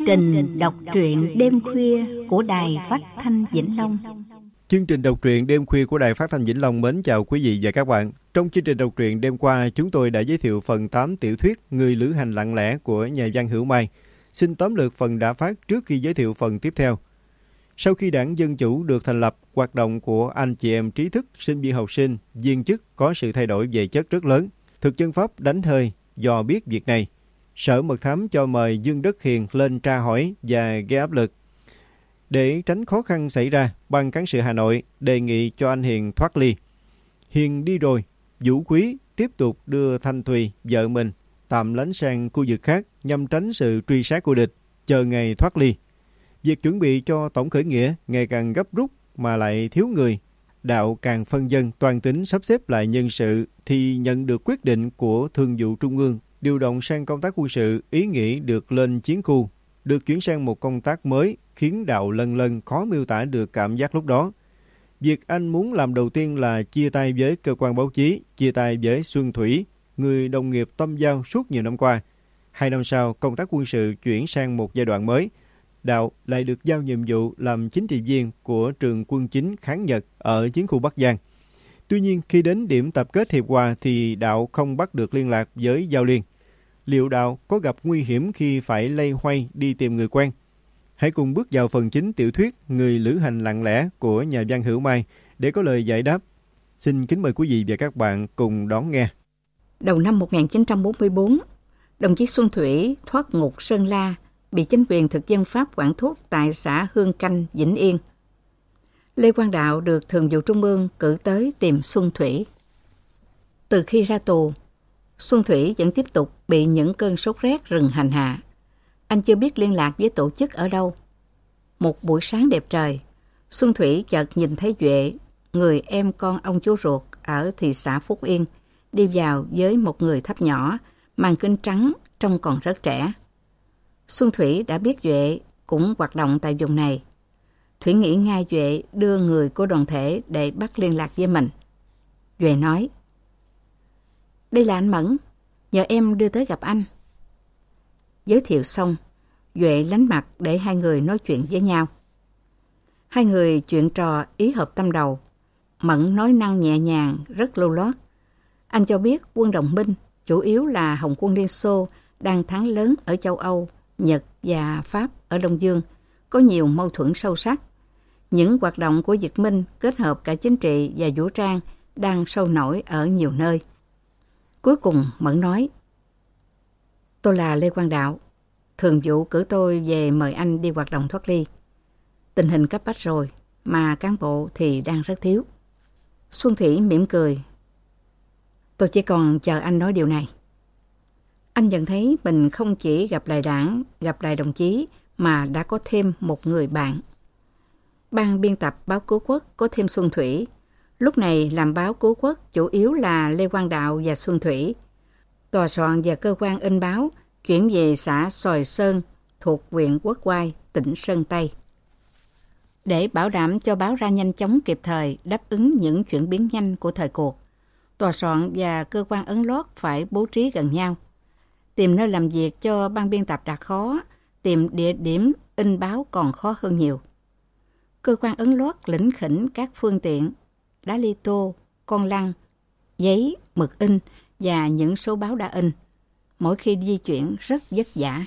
trình đọc truyện đêm khuya của Đài Phát thanh Vĩnh Long. Chương trình đọc truyện đêm khuya của Đài Phát thanh Vĩnh Long mến chào quý vị và các bạn. Trong chương trình đọc truyện đêm qua, chúng tôi đã giới thiệu phần 8 tiểu thuyết Người lữ hành lặng lẽ của nhà văn Hữu Mai. Xin tóm lược phần đã phát trước khi giới thiệu phần tiếp theo. Sau khi Đảng Dân Chủ được thành lập, hoạt động của anh chị em trí thức, sinh viên học sinh, viên chức có sự thay đổi về chất rất lớn. Thực dân Pháp đánh hơi do biết việc này. Sở Mật thám cho mời Dương Đức Hiền lên tra hỏi và gây áp lực. Để tránh khó khăn xảy ra, Ban Cán sự Hà Nội đề nghị cho anh Hiền thoát ly. Hiền đi rồi, Vũ Quý tiếp tục đưa Thanh Thùy, vợ mình, tạm lánh sang khu vực khác nhằm tránh sự truy sát của địch, chờ ngày thoát ly. Việc chuẩn bị cho tổng khởi nghĩa ngày càng gấp rút mà lại thiếu người. Đạo càng phân dân toàn tính sắp xếp lại nhân sự thì nhận được quyết định của Thường vụ Trung ương điều động sang công tác quân sự, ý nghĩ được lên chiến khu, được chuyển sang một công tác mới khiến Đạo lân lân khó miêu tả được cảm giác lúc đó. Việc anh muốn làm đầu tiên là chia tay với cơ quan báo chí, chia tay với Xuân Thủy, người đồng nghiệp tâm giao suốt nhiều năm qua. 2 năm sau, công tác quân sự chuyển sang một giai đoạn mới. Đạo lại được giao nhiệm vụ làm chính trị viên của trường quân chính kháng Nhật ở chiến khu Bắc Giang. Tuy nhiên, khi đến điểm tập kết Hiệp Hòa thì Đạo không bắt được liên lạc với Giao Liên. Liệu Đạo có gặp nguy hiểm khi phải lay hoay đi tìm người quen? Hãy cùng bước vào phần chính tiểu thuyết Người lữ hành lặng lẽ của nhà văn Hữu Mai để có lời giải đáp. Xin kính mời quý vị và các bạn cùng đón nghe. Đầu năm 1944, đồng chí Xuân Thủy thoát ngục Sơn La, bị chính quyền thực dân Pháp quản thúc tại xã Hương Canh, Vĩnh Yên. Lê Quang Đạo được Thường vụ Trung ương cử tới tìm Xuân Thủy. Từ khi ra tù, Xuân Thủy vẫn tiếp tục bị những cơn sốt rét rừng hành hạ. Anh chưa biết liên lạc với tổ chức ở đâu. Một buổi sáng đẹp trời, Xuân Thủy chợt nhìn thấy Duệ, người em con ông chú ruột ở thị xã Phúc Yên, đi vào với một người thấp nhỏ, mang kính trắng, trông còn rất trẻ. Xuân Thủy đã biết Duệ cũng hoạt động tại vùng này. Thủy nghĩ ngay Duệ đưa người của đoàn thể để bắt liên lạc với mình. Duệ nói: "Đây là anh Mẫn, nhờ em đưa tới gặp anh." Giới thiệu xong, Duệ lánh mặt để hai người nói chuyện với nhau. Hai người chuyện trò ý hợp tâm đầu. Mẫn nói năng nhẹ nhàng, rất lưu loát. Anh cho biết quân đồng minh, chủ yếu là Hồng quân Liên Xô, đang thắng lớn ở châu Âu, Nhật và Pháp ở Đông Dương, có nhiều mâu thuẫn sâu sắc. Những hoạt động của Việt Minh kết hợp cả chính trị và vũ trang đang sôi nổi ở nhiều nơi. Cuối cùng Mẫn nói: "Tôi là Lê Quang Đạo. Thường vụ cử tôi về mời anh đi hoạt động thoát ly. Tình hình cấp bách rồi, mà cán bộ thì đang rất thiếu." Xuân Thủy mỉm cười: "Tôi chỉ còn chờ anh nói điều này." Anh nhận thấy mình không chỉ gặp lại Đảng, gặp lại đồng chí, mà đã có thêm một người bạn. Ban biên tập báo Cứu Quốc có thêm Xuân Thủy. Lúc này làm báo Cứu Quốc chủ yếu là Lê Quang Đạo và Xuân Thủy. Tòa soạn và cơ quan in báo chuyển về xã Xoài Sơn thuộc huyện Quốc Oai, tỉnh Sơn Tây. Để bảo đảm cho báo ra nhanh chóng kịp thời đáp ứng những chuyển biến nhanh của thời cuộc, tòa soạn và cơ quan ấn lót phải bố trí gần nhau. Tìm nơi làm việc cho ban biên tập đã khó, tìm địa điểm in báo còn khó hơn nhiều. Cơ quan ấn lót lỉnh khỉnh các phương tiện, đá li tô, con lăn, giấy, mực in và những số báo đã in. Mỗi khi di chuyển rất vất vả.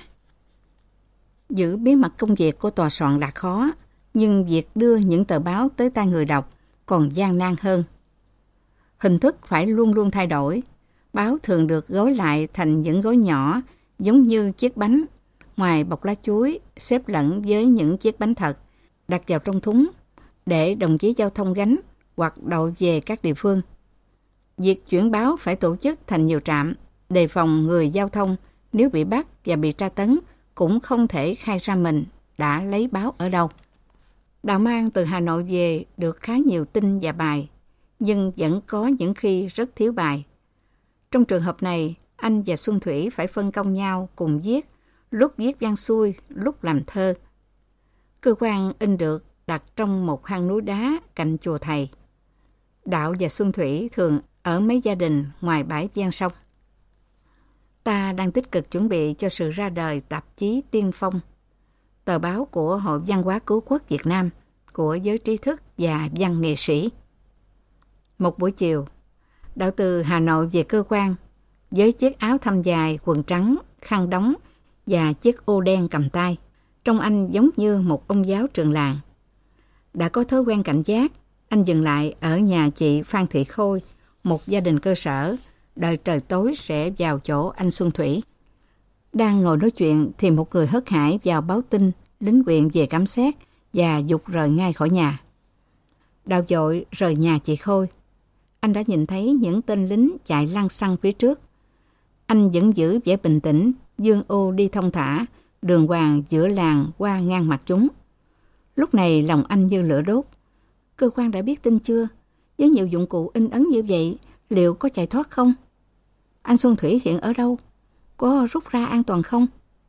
Giữ bí mật công việc của tòa soạn đã khó, nhưng việc đưa những tờ báo tới tay người đọc còn gian nan hơn. Hình thức phải luôn luôn thay đổi. Báo thường được gói lại thành những gói nhỏ giống như chiếc bánh, ngoài bọc lá chuối, xếp lẫn với những chiếc bánh thật, đặt vào trong thúng để đồng chí giao thông gánh hoặc đậu về các địa phương. Việc chuyển báo phải tổ chức thành nhiều trạm, đề phòng người giao thông nếu bị bắt và bị tra tấn cũng không thể khai ra mình đã lấy báo ở đâu. Đạo mang từ Hà Nội về được khá nhiều tin và bài, nhưng vẫn có những khi rất thiếu bài. Trong trường hợp này, anh và Xuân Thủy phải phân công nhau cùng viết, lúc viết văn xuôi, lúc làm thơ. Cơ quan in được đặt trong một hang núi đá cạnh chùa thầy. Đạo và Xuân Thủy thường ở mấy gia đình ngoài bãi ven sông. Ta đang tích cực chuẩn bị cho sự ra đời tạp chí Tiên Phong. tờ báo của Hội Văn hóa Cứu quốc Việt Nam, của giới trí thức và văn nghệ sĩ. Một buổi chiều, Đạo từ Hà Nội về cơ quan với chiếc áo thâm dài, quần trắng, khăn đóng và chiếc ô đen cầm tay. Trông anh giống như một ông giáo trường làng. Đã có thói quen cảnh giác, anh dừng lại ở nhà chị Phan Thị Khôi, một gia đình cơ sở, đợi trời tối sẽ vào chỗ anh Xuân Thủy. Đang ngồi nói chuyện thì một người hớt hải vào báo tin lính huyện về khám xét và giục rời ngay khỏi nhà. Đạo vội rời nhà chị Khôi. Anh đã nhìn thấy những tên lính chạy lăng xăng phía trước. Anh vẫn giữ vẻ bình tĩnh, dương ô đi thông thả, đường hoàng giữa làng qua ngang mặt chúng. Lúc này lòng anh như lửa đốt. Cơ quan đã biết tin chưa? Với nhiều dụng cụ in ấn như vậy, liệu có chạy thoát không? Anh Xuân Thủy hiện ở đâu? Có rút ra an toàn không?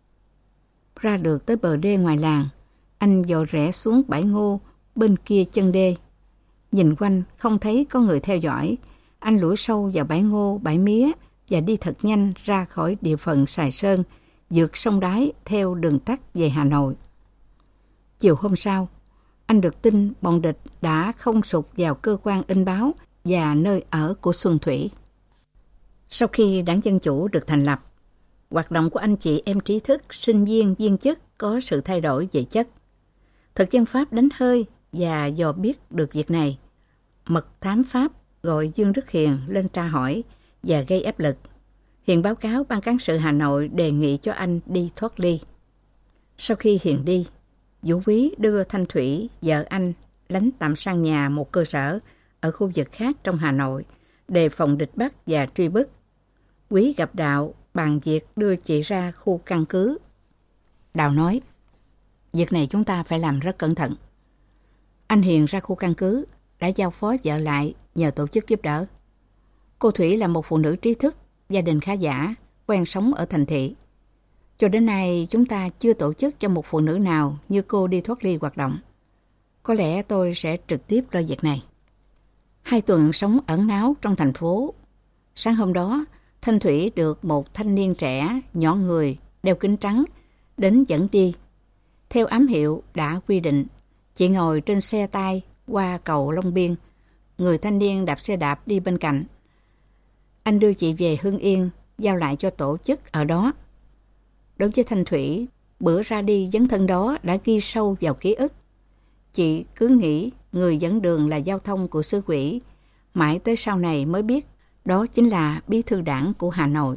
Ra được tới bờ đê ngoài làng, anh dò rẽ xuống bãi ngô bên kia chân đê. Nhìn quanh không thấy có người theo dõi, anh lủi sâu vào bãi ngô, bãi mía và đi thật nhanh ra khỏi địa phận Sài Sơn, vượt sông Đáy theo đường tắt về Hà Nội. Chiều hôm sau, anh được tin bọn địch đã không sục vào cơ quan in báo và nơi ở của Xuân Thủy. Sau khi Đảng Dân Chủ được thành lập, hoạt động của anh chị em trí thức, sinh viên, viên chức có sự thay đổi về chất. Thực dân Pháp đánh hơi và dò biết được việc này. Mật thám Pháp gọi Dương Đức Hiền lên tra hỏi và gây áp lực. Hiền báo cáo Ban Cán sự Hà Nội đề nghị cho anh đi thoát ly. Sau khi Hiền đi, Vũ Quý đưa Thanh Thủy, vợ anh, lánh tạm sang nhà một cơ sở ở khu vực khác trong Hà Nội, đề phòng địch bắt và truy bức. Quý gặp Đạo bàn việc đưa chị ra khu căn cứ. Đạo nói, việc này chúng ta phải làm rất cẩn thận. Anh Hiền ra khu căn cứ, đã giao phó vợ lại nhờ tổ chức giúp đỡ. Cô Thủy là một phụ nữ trí thức, gia đình khá giả, quen sống ở thành thị. Cho đến nay, chúng ta chưa tổ chức cho một phụ nữ nào như cô đi thoát ly hoạt động. Có lẽ tôi sẽ trực tiếp lo việc này. 2 tuần sống ẩn náu trong thành phố. Sáng hôm đó, Thanh Thủy được một thanh niên trẻ, nhỏ người, đeo kính trắng, đến dẫn đi. Theo ám hiệu đã quy định, chị ngồi trên xe tay qua cầu Long Biên. Người thanh niên đạp xe đạp đi bên cạnh. Anh đưa chị về Hưng Yên, giao lại cho tổ chức ở đó. Đối với Thanh Thủy, bữa ra đi dấn thân đó đã ghi sâu vào ký ức. Chị cứ nghĩ người dẫn đường là giao thông của xứ quỷ, mãi tới sau này mới biết đó chính là bí thư đảng của Hà Nội.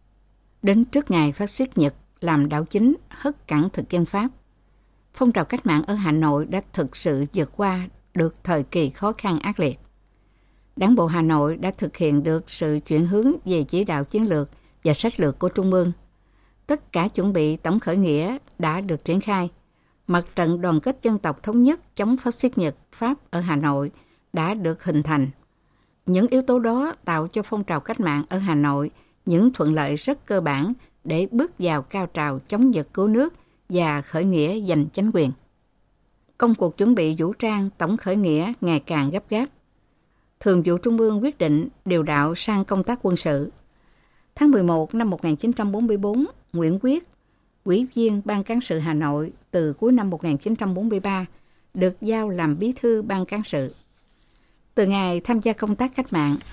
Đến trước ngày phát xít Nhật làm đảo chính hất cẳng thực dân Pháp, phong trào cách mạng ở Hà Nội đã thực sự vượt qua được thời kỳ khó khăn ác liệt. Đảng bộ Hà Nội đã thực hiện được sự chuyển hướng về chỉ đạo chiến lược và sách lược của Trung ương. Tất cả chuẩn bị tổng khởi nghĩa đã được triển khai. Mặt trận đoàn kết dân tộc thống nhất chống phát xít Nhật Pháp ở Hà Nội đã được hình thành. Những yếu tố đó tạo cho phong trào cách mạng ở Hà Nội những thuận lợi rất cơ bản để bước vào cao trào chống Nhật cứu nước và khởi nghĩa giành chánh quyền. Công cuộc chuẩn bị vũ trang tổng khởi nghĩa ngày càng gấp gáp. Thường vụ Trung ương quyết định điều đạo sang công tác quân sự. Tháng 11 năm 1944, Nguyễn Quyết, Ủy viên Ban Cán sự Hà Nội từ cuối năm 1943, được giao làm bí thư Ban Cán sự. Từ ngày tham gia công tác cách mạng,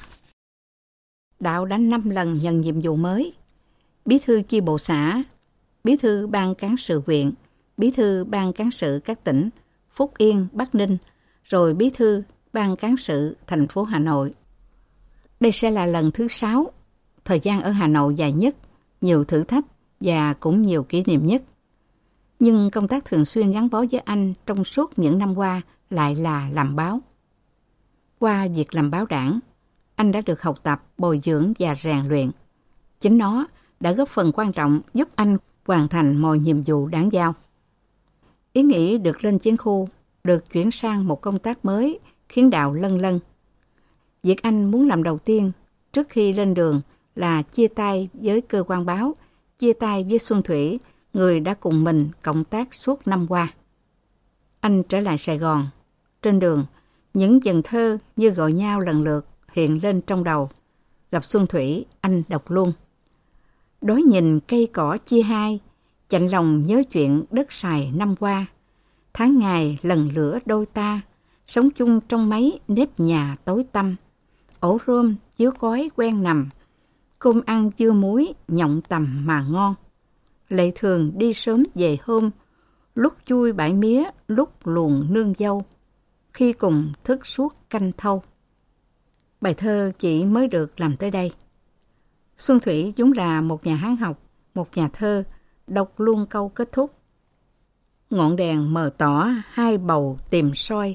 Đạo đã 5 lần nhận nhiệm vụ mới: bí thư chi bộ xã, bí thư Ban Cán sự huyện, bí thư Ban Cán sự các tỉnh Phúc Yên, Bắc Ninh, rồi bí thư Ban Cán sự thành phố Hà Nội. Đây sẽ là lần thứ 6, thời gian ở Hà Nội dài nhất, nhiều thử thách và cũng nhiều kỷ niệm nhất. Nhưng công tác thường xuyên gắn bó với anh trong suốt những năm qua lại là làm báo. Qua việc làm báo đảng, anh đã được học tập, bồi dưỡng và rèn luyện. Chính nó đã góp phần quan trọng giúp anh hoàn thành mọi nhiệm vụ đảng giao. Ý nghĩ được lên chiến khu, được chuyển sang một công tác mới khiến Đạo lân lân. Việc anh muốn làm đầu tiên trước khi lên đường là chia tay với cơ quan báo, chia tay với Xuân Thủy, người đã cùng mình cộng tác suốt năm qua. Anh trở lại Sài Gòn. Trên đường, những dần thơ như gọi nhau lần lượt hiện lên trong đầu. Gặp Xuân Thủy, anh đọc luôn. Đối nhìn cây cỏ chia hai, chạnh lòng nhớ chuyện đất sài năm qua. Tháng ngày lần lửa đôi ta, sống chung trong mấy nếp nhà tối tăm. Ổ rơm chiếu cói quen nằm, cơm ăn dưa muối nhộng tầm mà ngon. Lệ thường đi sớm về hôm, lúc chui bãi mía, lúc luồn nương dâu, khi cùng thức suốt canh thâu. Bài thơ chỉ mới được làm tới đây. Xuân Thủy vốn là một nhà Hán học, một nhà thơ, đọc luôn câu kết thúc. Ngọn đèn mờ tỏ, hai bầu tìm soi.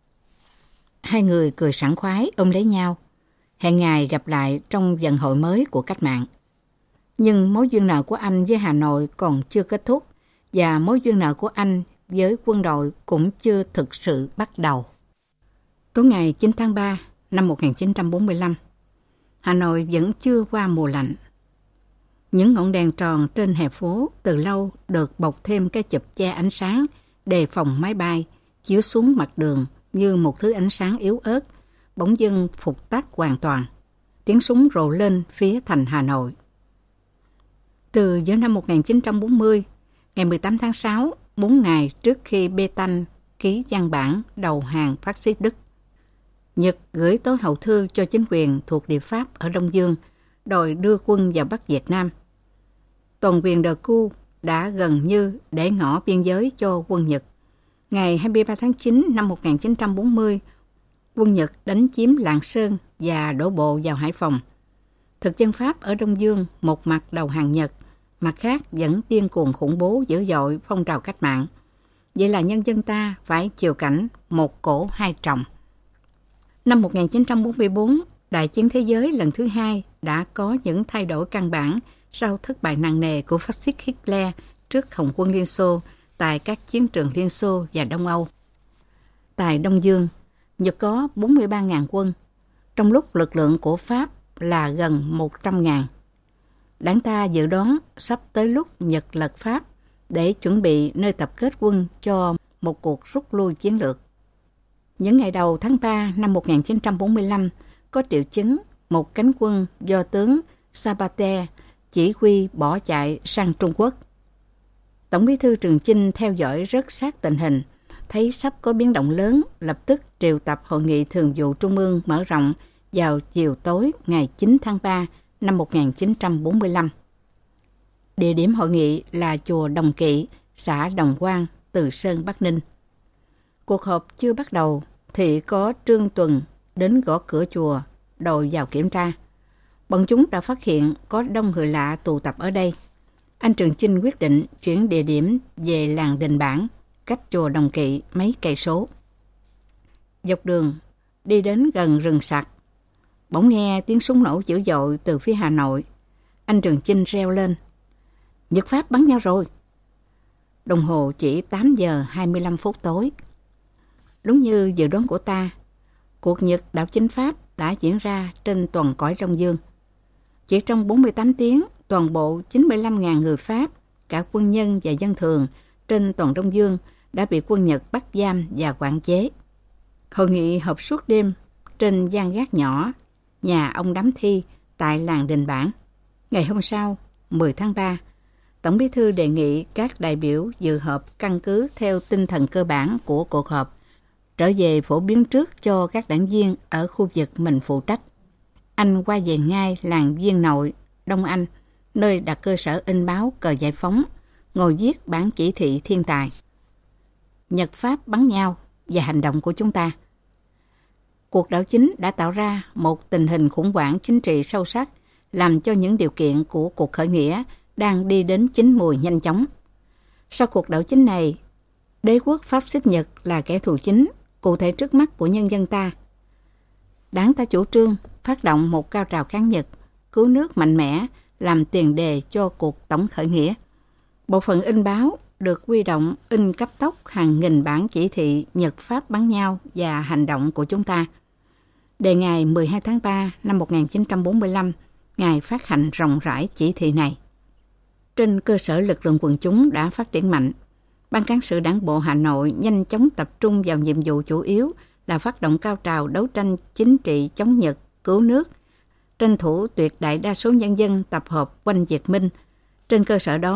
Hai người cười sảng khoái ôm lấy nhau, hẹn ngày gặp lại trong vận hội mới của cách mạng. Nhưng mối duyên nợ của anh với Hà Nội còn chưa kết thúc, và mối duyên nợ của anh với quân đội cũng chưa thực sự bắt đầu. Tối ngày 9 tháng 3 năm 1945, Hà Nội vẫn chưa qua mùa lạnh. Những ngọn đèn tròn trên hè phố từ lâu được bọc thêm cái chụp che ánh sáng đề phòng máy bay chiếu xuống mặt đường như một thứ ánh sáng yếu ớt, bỗng dưng phục tắt hoàn toàn. Tiếng súng rộ lên phía thành Hà Nội. Từ giữa năm 1940, ngày 18 tháng 6, 4 ngày trước khi Pétain ký văn bản đầu hàng phát xít Đức, Nhật gửi tối hậu thư cho chính quyền thuộc địa Pháp ở Đông Dương, đòi đưa quân vào Bắc Việt Nam. Toàn quyền Đờ Cu đã gần như để ngỏ biên giới cho quân Nhật. Ngày 23 tháng 9 năm 1940, quân Nhật đánh chiếm Lạng Sơn và đổ bộ vào Hải Phòng. Thực dân Pháp ở Đông Dương một mặt đầu hàng Nhật, mặt khác vẫn điên cuồng khủng bố dữ dội phong trào cách mạng. Vậy là nhân dân ta phải chịu cảnh một cổ hai tròng. Năm 1944, Đại chiến thế giới lần thứ hai đã có những thay đổi căn bản sau thất bại nặng nề của phát xít Hitler trước Hồng quân Liên Xô tại các chiến trường Liên Xô và Đông Âu. Tại Đông Dương, Nhật có 43.000 quân, trong lúc lực lượng của Pháp là gần 100.000. Đảng ta dự đoán sắp tới lúc Nhật lật Pháp để chuẩn bị nơi tập kết quân cho một cuộc rút lui chiến lược. Những ngày đầu tháng 3 năm 1945, có triệu chứng một cánh quân do tướng Zapata chỉ huy bỏ chạy sang Trung Quốc. Tổng bí thư Trường Chinh theo dõi rất sát tình hình, thấy sắp có biến động lớn, lập tức triệu tập Hội nghị Thường vụ Trung ương mở rộng vào chiều tối ngày 9 tháng 3 năm 1945. Địa điểm hội nghị là chùa Đồng Kỵ, xã Đồng Quang, Từ Sơn, Bắc Ninh. Cuộc họp chưa bắt đầu thì có Trương Tuần đến gõ cửa chùa, đòi vào kiểm tra. Bọn chúng đã phát hiện có đông người lạ tụ tập ở đây. Anh Trường Chinh quyết định chuyển địa điểm về làng Đình Bản, cách chùa Đồng Kỵ mấy cây số. Dọc đường, đi đến gần rừng sặc, bỗng nghe tiếng súng nổ dữ dội từ phía Hà Nội. Anh Trường Chinh reo lên: Nhật Pháp bắn nhau rồi. Đồng hồ chỉ 8 giờ 25 phút tối. Đúng như dự đoán của ta, cuộc Nhật đảo chính Pháp đã diễn ra trên toàn cõi Đông Dương. Chỉ trong 48 tiếng, toàn bộ 95.000 người Pháp, cả quân nhân và dân thường trên toàn Đông Dương đã bị quân Nhật bắt giam và quản chế. Hội nghị họp suốt đêm trên gian gác nhỏ nhà ông Đám Thi tại làng Đình Bản. Ngày hôm sau, 10 tháng 3, Tổng bí thư đề nghị các đại biểu dự họp căn cứ theo tinh thần cơ bản của cuộc họp, trở về phổ biến trước cho các đảng viên ở khu vực mình phụ trách. Anh qua về ngay làng Viên Nội, Đông Anh, nơi đặt cơ sở in báo Cờ Giải Phóng, ngồi viết bản chỉ thị thiên tài. Nhật Pháp bắn nhau và hành động của chúng ta. Cuộc đảo chính đã tạo ra một tình hình khủng hoảng chính trị sâu sắc, làm cho những điều kiện của cuộc khởi nghĩa đang đi đến chín mùi nhanh chóng. Sau cuộc đảo chính này, đế quốc Pháp xít Nhật là kẻ thù chính, cụ thể trước mắt của nhân dân ta. Đảng ta chủ trương phát động một cao trào kháng Nhật, cứu nước mạnh mẽ, làm tiền đề cho cuộc tổng khởi nghĩa. Bộ phận in báo được huy động in cấp tốc hàng nghìn bản chỉ thị Nhật Pháp bắn nhau và hành động của chúng ta. Đề ngày 12 tháng 3 năm 1945, Ngài phát hành rộng rãi chỉ thị này. Trên cơ sở lực lượng quần chúng đã phát triển mạnh, Ban Cán sự Đảng bộ Hà Nội nhanh chóng tập trung vào nhiệm vụ chủ yếu là phát động cao trào đấu tranh chính trị chống Nhật, cứu nước, tranh thủ tuyệt đại đa số nhân dân tập hợp quanh Việt Minh. Trên cơ sở đó,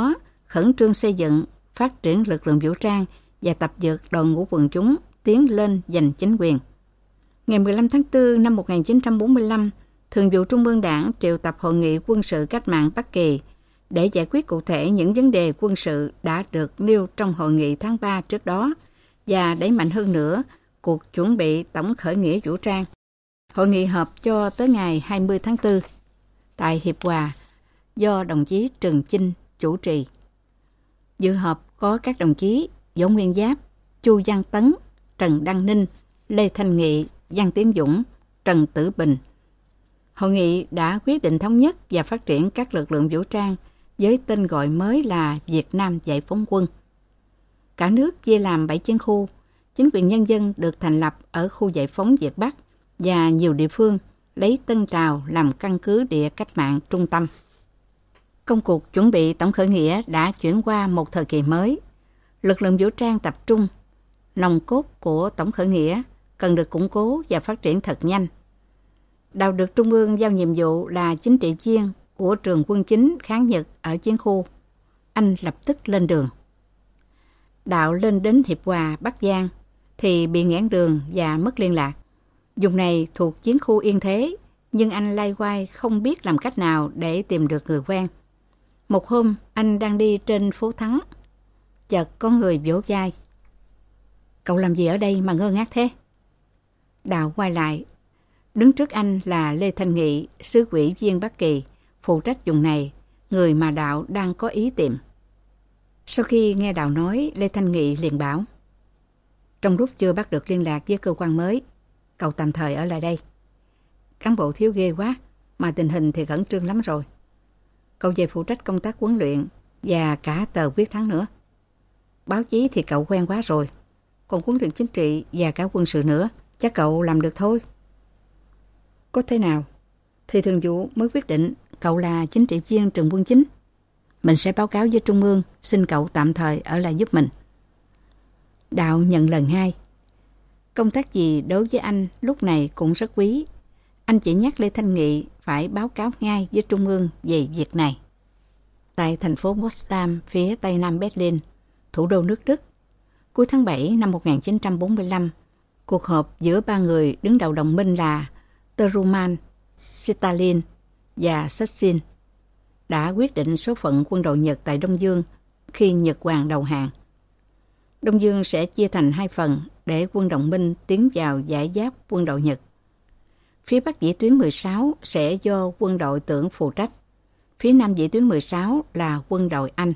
khẩn trương xây dựng, phát triển lực lượng vũ trang và tập dượt đội ngũ quần chúng tiến lên giành chính quyền. Ngày 15 tháng 4 năm 1945, Thường vụ Trung ương Đảng triệu tập Hội nghị quân sự cách mạng Bắc Kỳ để giải quyết cụ thể những vấn đề quân sự đã được nêu trong hội nghị tháng 3 trước đó và đẩy mạnh hơn nữa cuộc chuẩn bị tổng khởi nghĩa vũ trang. Hội nghị họp cho tới ngày 20 tháng 4 tại Hiệp Hòa do đồng chí Trần Chinh chủ trì. Dự họp có các đồng chí Võ Nguyên Giáp, Chu Văn Tấn, Trần Đăng Ninh, Lê Thanh Nghị, Văn Tiến Dũng, Trần Tử Bình. Hội nghị đã quyết định thống nhất và phát triển các lực lượng vũ trang với tên gọi mới là Việt Nam Giải phóng quân. Cả nước chia làm 7 chiến khu, chính quyền nhân dân được thành lập ở khu giải phóng Việt Bắc và nhiều địa phương lấy Tân Trào làm căn cứ địa cách mạng trung tâm. Công cuộc chuẩn bị tổng khởi nghĩa đã chuyển qua một thời kỳ mới. Lực lượng vũ trang tập trung, nòng cốt của tổng khởi nghĩa cần được củng cố và phát triển thật nhanh. Đạo được Trung ương giao nhiệm vụ là chính trị viên của trường quân chính kháng Nhật ở chiến khu. Anh lập tức lên đường. Đạo lên đến Hiệp Hòa, Bắc Giang thì bị nghẽn đường và mất liên lạc. Vùng này thuộc chiến khu Yên Thế, nhưng anh loay hoay không biết làm cách nào để tìm được người quen. Một hôm, anh đang đi trên phố Thắng. Chợt có người vỗ vai. Cậu làm gì ở đây mà ngơ ngác thế? Đạo quay lại. Đứng trước anh là Lê Thanh Nghị, xứ ủy viên Bắc Kỳ, phụ trách vùng này, người mà Đạo đang có ý tìm. Sau khi nghe Đạo nói, Lê Thanh Nghị liền bảo: trong lúc chưa bắt được liên lạc với cơ quan mới, cậu tạm thời ở lại đây. Cán bộ thiếu ghê quá, mà tình hình thì khẩn trương lắm rồi. Cậu về phụ trách công tác huấn luyện và cả tờ Quyết Thắng nữa. Báo chí thì cậu quen quá rồi, còn huấn luyện chính trị và cả quân sự nữa, chắc cậu làm được thôi. Có thế nào thì thường vụ mới quyết định cậu là chính trị viên trường quân chính. Mình sẽ báo cáo với Trung ương, xin cậu tạm thời ở lại giúp mình. Đạo nhận lời ngay. Công tác gì đối với anh lúc này cũng rất quý. Anh chỉ nhắc Lê Thanh Nghị phải báo cáo ngay với Trung ương về việc này. Tại thành phố Potsdam, phía tây nam Berlin, thủ đô nước Đức, cuối tháng 7 năm 1945, cuộc họp giữa ba người đứng đầu đồng minh là Truman, Stalin và Yeltsin đã quyết định số phận quân đội Nhật tại Đông Dương khi Nhật Hoàng đầu hàng. Đông Dương sẽ chia thành hai phần để quân đồng minh tiến vào giải giáp quân đội Nhật. Phía Bắc vĩ tuyến 16 sẽ do quân đội tưởng phụ trách. Phía Nam vĩ tuyến 16 là quân đội Anh.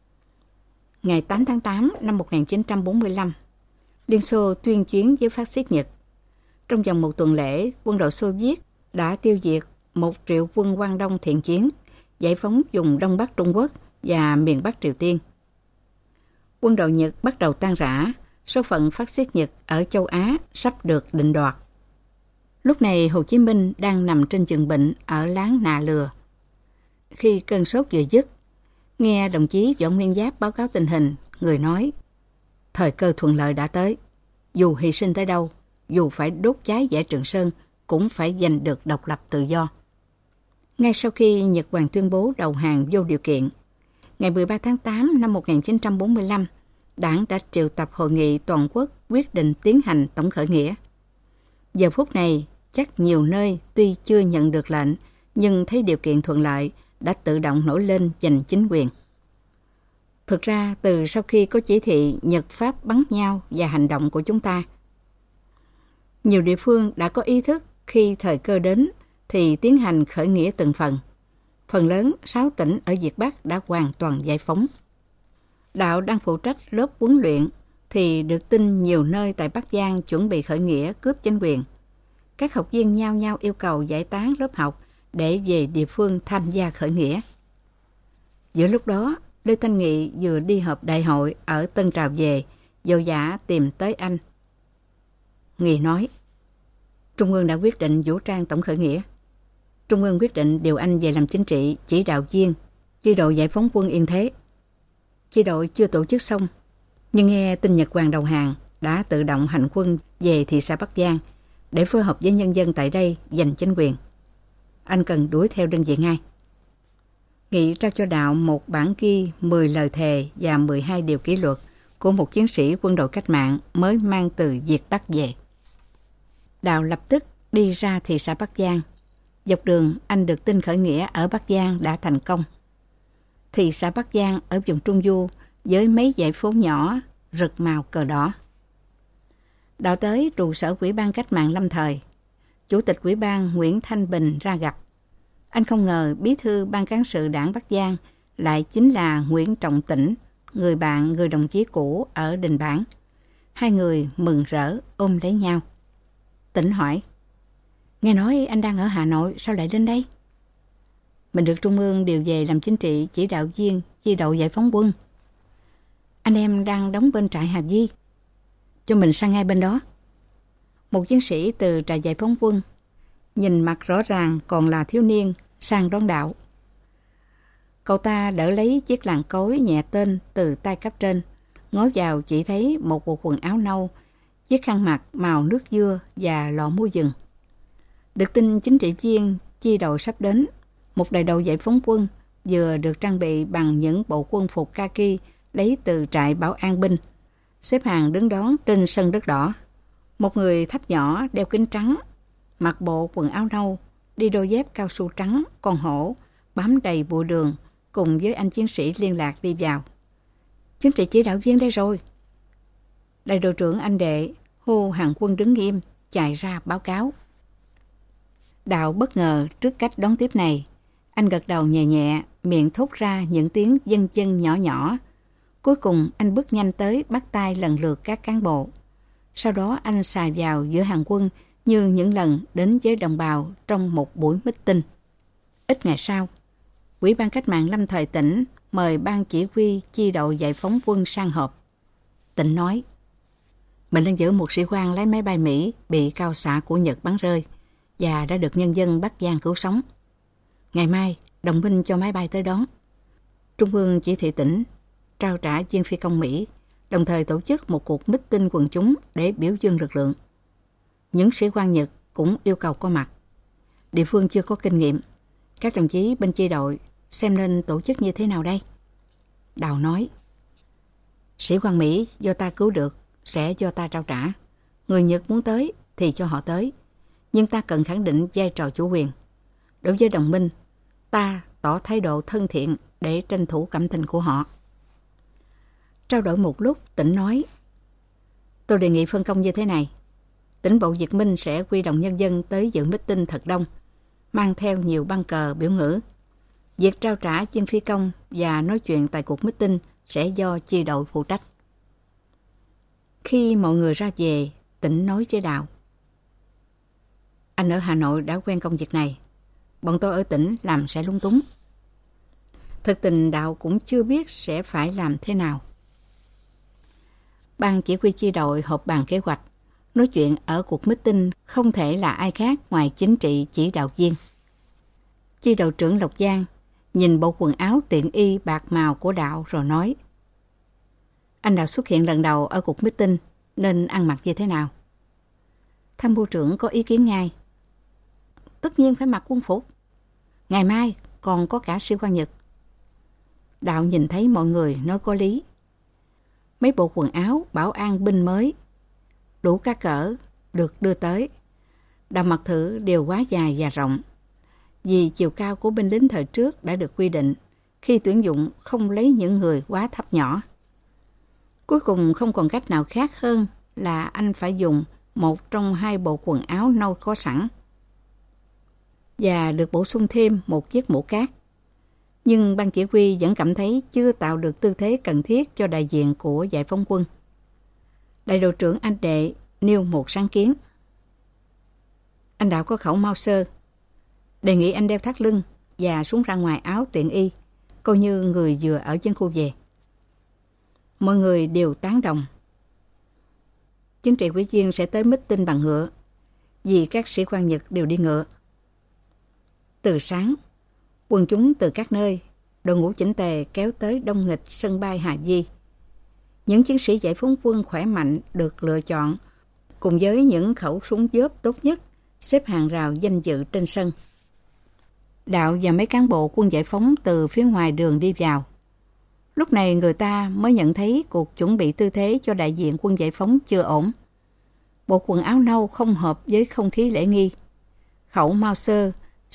Ngày 8 tháng 8 năm 1945, Liên Xô tuyên chiến với phát xít Nhật. Trong vòng một tuần lễ, quân đội Xô Viết đã tiêu diệt 1 triệu quân Quang Đông thiện chiến, giải phóng vùng Đông Bắc Trung Quốc và miền Bắc Triều Tiên. Quân đội Nhật bắt đầu tan rã, số phận phát xít Nhật ở châu Á sắp được định đoạt. Lúc này Hồ Chí Minh đang nằm trên giường bệnh ở láng Nà Lừa. Khi cơn sốt vừa dứt, nghe đồng chí Võ Nguyên Giáp báo cáo tình hình, người nói: thời cơ thuận lợi đã tới, dù hy sinh tới đâu, dù phải đốt cháy Dãy Trường Sơn, cũng phải giành được độc lập tự do. Ngay sau khi Nhật Hoàng tuyên bố đầu hàng vô điều kiện, ngày 13 tháng 8 năm 1945, Đảng đã triệu tập hội nghị toàn quốc quyết định tiến hành tổng khởi nghĩa. Giờ phút này, chắc nhiều nơi tuy chưa nhận được lệnh, nhưng thấy điều kiện thuận lợi đã tự động nổi lên giành chính quyền. Thực ra, từ sau khi có chỉ thị Nhật Pháp bắn nhau và hành động của chúng ta, nhiều địa phương đã có ý thức khi thời cơ đến thì tiến hành khởi nghĩa từng phần. Phần lớn 6 tỉnh ở Việt Bắc đã hoàn toàn giải phóng. Đạo đang phụ trách lớp huấn luyện thì được tin nhiều nơi tại Bắc Giang chuẩn bị khởi nghĩa cướp chính quyền. Các học viên nhao nhao yêu cầu giải tán lớp học để về địa phương tham gia khởi nghĩa. Giữa lúc đó, Lê Thanh Nghị vừa đi họp đại hội ở Tân Trào về, vội vã tìm tới anh. Nghị nói: Trung ương đã quyết định vũ trang tổng khởi nghĩa. Trung ương quyết định điều anh về làm chính trị chỉ đạo viên chi đội giải phóng quân Yên Thế. Chi đội chưa tổ chức xong, nhưng nghe tin Nhật Hoàng đầu hàng đã tự động hành quân về thị xã Bắc Giang để phối hợp với nhân dân tại đây giành chính quyền. Anh cần đuổi theo đơn vị ngay. Nghị trao cho Đạo một bản ghi 10 lời thề và 12 điều kỷ luật của một chiến sĩ quân đội cách mạng mới mang từ Việt Bắc về. Đạo lập tức đi ra thị xã Bắc Giang. Dọc đường, anh được tin khởi nghĩa ở Bắc Giang đã thành công. Thị xã Bắc Giang ở vùng Trung Du với mấy dãy phố nhỏ rực màu cờ đỏ. Đạo tới trụ sở Ủy ban Cách mạng lâm thời. Chủ tịch Ủy ban Nguyễn Thanh Bình ra gặp. Anh không ngờ bí thư ban cán sự Đảng Bắc Giang lại chính là Nguyễn Trọng Tĩnh, người bạn, người đồng chí cũ ở Đình Bản. Hai người mừng rỡ ôm lấy nhau. Tĩnh hỏi: "Nghe nói anh đang ở Hà Nội, sao lại lên đây?" "Mình được Trung ương điều về làm chính trị chỉ đạo viên chi đội giải phóng quân. Anh em đang đóng bên trại Hà Di, cho mình sang ngay bên đó." Một chiến sĩ từ trại giải phóng quân, nhìn mặt rõ ràng còn là thiếu niên, sang đón Đạo. Cậu ta đỡ lấy chiếc làn cối nhẹ tên từ tay cấp trên, ngó vào chỉ thấy một bộ quần áo nâu, chiếc khăn mặt màu nước dưa và lọ mua rừng. Được tin chính trị viên chi đội sắp đến, một đại đội giải phóng quân vừa được trang bị bằng những bộ quân phục kaki lấy từ trại bảo an binh, xếp hàng đứng đón trên sân đất đỏ. Một người thấp nhỏ đeo kính trắng, mặc bộ quần áo nâu, đi đôi dép cao su trắng, con hổ, bám đầy bụi đường, cùng với anh chiến sĩ liên lạc đi vào. "Chính trị chỉ đạo viên đây rồi." Đại đội trưởng anh Đệ hô hàng quân đứng nghiêm, chạy ra báo cáo. Đạo bất ngờ trước cách đón tiếp này. Anh gật đầu nhẹ nhẹ, miệng thốt ra những tiếng vân vân nhỏ nhỏ. Cuối cùng anh bước nhanh tới bắt tay lần lượt các cán bộ. Sau đó anh xài vào giữa hàng quân như những lần đến với đồng bào trong một buổi meeting. Ít ngày sau, Ủy ban Cách mạng lâm thời tỉnh mời ban chỉ huy chi đội giải phóng quân sang họp. Tỉnh nói: "Mình đang giữ một sĩ quan lái máy bay Mỹ bị cao xạ của Nhật bắn rơi và đã được nhân dân Bắc Giang cứu sống. Ngày mai, đồng minh cho máy bay tới đón. Trung ương chỉ thị tỉnh trao trả viên phi công Mỹ, đồng thời tổ chức một cuộc meeting quần chúng để biểu dương lực lượng. Những sĩ quan Nhật cũng yêu cầu có mặt. Địa phương chưa có kinh nghiệm. Các đồng chí bên chi đội xem nên tổ chức như thế nào đây?" Đào nói: "Sĩ quan Mỹ do ta cứu được sẽ do ta trao trả. Người Nhật muốn tới thì cho họ tới. Nhưng ta cần khẳng định vai trò chủ quyền. Đối với đồng minh, ta tỏ thái độ thân thiện để tranh thủ cảm tình của họ." Trao đổi một lúc, Tỉnh nói: "Tôi đề nghị phân công như thế này. Tỉnh bộ Việt Minh sẽ huy động nhân dân tới dự meeting thật đông, mang theo nhiều băng cờ biểu ngữ. Việc trao trả viên phi công và nói chuyện tại cuộc meeting sẽ do chi đội phụ trách." Khi mọi người ra về, Tỉnh nói với Đào: "Anh ở Hà Nội đã quen công việc này. Bọn tôi ở tỉnh làm sẽ lung túng." Thực tình Đạo cũng chưa biết sẽ phải làm thế nào. Ban chỉ huy chi đội họp bàn kế hoạch. Nói chuyện ở cuộc meeting không thể là ai khác ngoài chính trị chỉ đạo viên. Chi đội trưởng Lộc Giang nhìn bộ quần áo tiện y bạc màu của Đạo rồi nói: "Anh Đạo xuất hiện lần đầu ở cuộc meeting nên ăn mặc như thế nào?" Tham mưu trưởng có ý kiến ngay: "Tất nhiên phải mặc quân phục. Ngày mai còn có cả sĩ quan Nhật." Đạo nhìn thấy mọi người nói có lý. Mấy bộ quần áo bảo an binh mới, đủ các cỡ, được đưa tới. Đạo mặc thử đều quá dài và rộng. Vì chiều cao của binh lính thời trước đã được quy định, khi tuyển dụng không lấy những người quá thấp nhỏ. Cuối cùng không còn cách nào khác hơn là anh phải dùng một trong hai bộ quần áo nâu có sẵn và được bổ sung thêm một chiếc mũ cát. Nhưng ban chỉ huy vẫn cảm thấy chưa tạo được tư thế cần thiết cho đại diện của giải phóng quân. Đại đội trưởng anh Đệ nêu một sáng kiến: "Anh Đạo có khẩu Mauser, đề nghị anh đeo thắt lưng và súng ra ngoài áo tiện y, coi như người vừa ở dân khu về." Mọi người đều tán đồng. Chính trị ủy viên sẽ tới meeting bằng ngựa, vì các sĩ quan Nhật đều đi ngựa. Từ sáng, quần chúng từ các nơi, đội ngũ chỉnh tề kéo tới đông nghịch sân bay Hà Di. Những chiến sĩ giải phóng quân khỏe mạnh được lựa chọn, cùng với những khẩu súng dớp tốt nhất, xếp hàng rào danh dự trên sân. Đạo và mấy cán bộ quân giải phóng từ phía ngoài đường đi vào. Lúc này người ta mới nhận thấy cuộc chuẩn bị tư thế cho đại diện quân giải phóng chưa ổn. Bộ quần áo nâu không hợp với không khí lễ nghi. Khẩu Mauser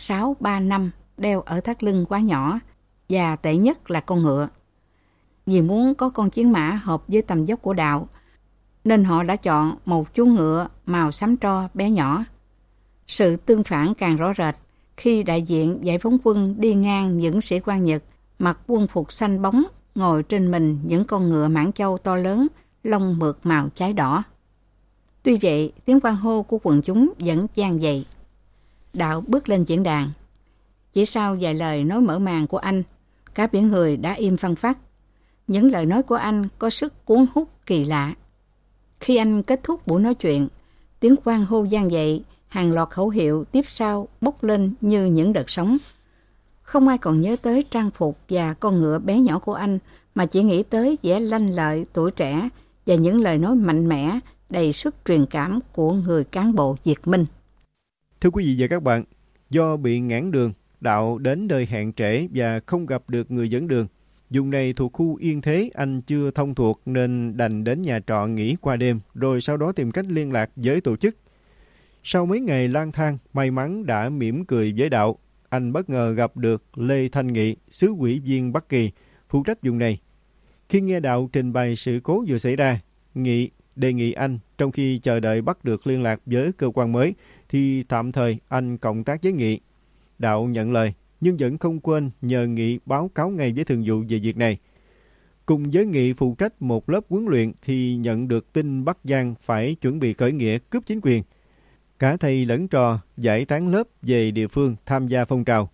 635 đeo ở thắt lưng quá nhỏ, và tệ nhất là con ngựa. Vì muốn có con chiến mã hợp với tầm dốc của Đạo, nên họ đã chọn một chú ngựa màu xám tro bé nhỏ. Sự tương phản càng rõ rệt khi đại diện giải phóng quân đi ngang những sĩ quan Nhật mặc quân phục xanh bóng, ngồi trên mình những con ngựa mãng châu to lớn, lông mượt màu cháy đỏ. Tuy vậy, tiếng hoan hô của quần chúng vẫn vang dậy. Đạo bước lên diễn đàn. Chỉ sau vài lời nói mở màn của anh, cả biển người đã im phăng phắc. Những lời nói của anh có sức cuốn hút kỳ lạ. Khi anh kết thúc buổi nói chuyện, tiếng hoan hô vang dậy, hàng loạt khẩu hiệu tiếp sau bốc lên như những đợt sóng. Không ai còn nhớ tới trang phục và con ngựa bé nhỏ của anh, mà chỉ nghĩ tới vẻ lanh lợi, tuổi trẻ và những lời nói mạnh mẽ, đầy sức truyền cảm của người cán bộ Việt Minh. Thưa quý vị và các bạn, do bị ngãn đường, Đạo đến nơi hẹn trễ và không gặp được người dẫn đường. Vùng này thuộc khu yên thế, anh chưa thông thuộc nên đành đến nhà trọ nghỉ qua đêm, rồi sau đó tìm cách liên lạc với tổ chức. Sau mấy ngày lang thang, may mắn đã mỉm cười với Đạo. Anh bất ngờ gặp được Lê Thanh Nghị, xứ ủy viên Bắc Kỳ, phụ trách vùng này. Khi nghe Đạo trình bày sự cố vừa xảy ra, Nghị đề nghị anh, trong khi chờ đợi bắt được liên lạc với cơ quan mới, thì tạm thời anh cộng tác với Nghị. Đạo nhận lời, nhưng vẫn không quên nhờ Nghị báo cáo ngay với thường vụ về việc này. Cùng với Nghị phụ trách một lớp huấn luyện thì nhận được tin Bắc Giang phải chuẩn bị khởi nghĩa cướp chính quyền. Cả thầy lẫn trò giải tán lớp về địa phương tham gia phong trào.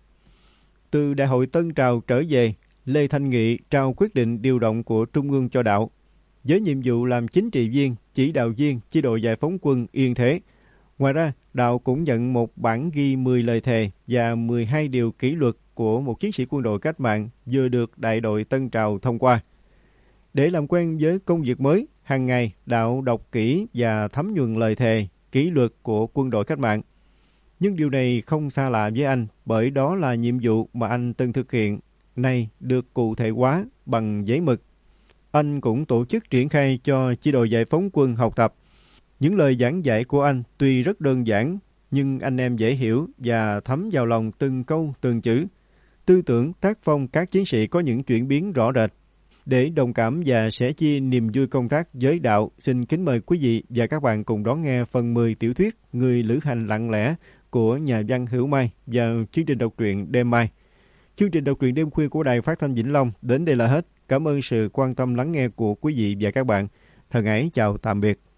Từ Đại hội Tân Trào trở về, Lê Thanh Nghị trao quyết định điều động của Trung ương cho Đạo, với nhiệm vụ làm chính trị viên, chỉ đạo viên chi đội giải phóng quân Yên Thế. Ngoài ra, Đạo cũng nhận một bản ghi 10 lời thề và 12 điều kỷ luật của một chiến sĩ quân đội cách mạng vừa được đại đội Tân Trào thông qua. Để làm quen với công việc mới, hàng ngày Đạo đọc kỹ và thấm nhuần lời thề, kỷ luật của quân đội cách mạng. Nhưng điều này không xa lạ với anh, bởi đó là nhiệm vụ mà anh từng thực hiện, nay được cụ thể hóa bằng giấy mực. Anh cũng tổ chức triển khai cho chi đội giải phóng quân học tập. Những lời giảng dạy của anh tuy rất đơn giản, nhưng anh em dễ hiểu và thấm vào lòng từng câu từng chữ. Tư tưởng, tác phong các chiến sĩ có những chuyển biến rõ rệt. Để đồng cảm và sẻ chia niềm vui công tác với Đạo, xin kính mời quý vị và các bạn cùng đón nghe phần 10 tiểu thuyết Người lữ hành lặng lẽ của nhà văn Hữu Mai vào chương trình đọc truyện đêm mai. Chương trình đọc truyện đêm khuya của Đài Phát thanh Vĩnh Long đến đây là hết. Cảm ơn sự quan tâm lắng nghe của quý vị và các bạn. Thân ái chào tạm biệt.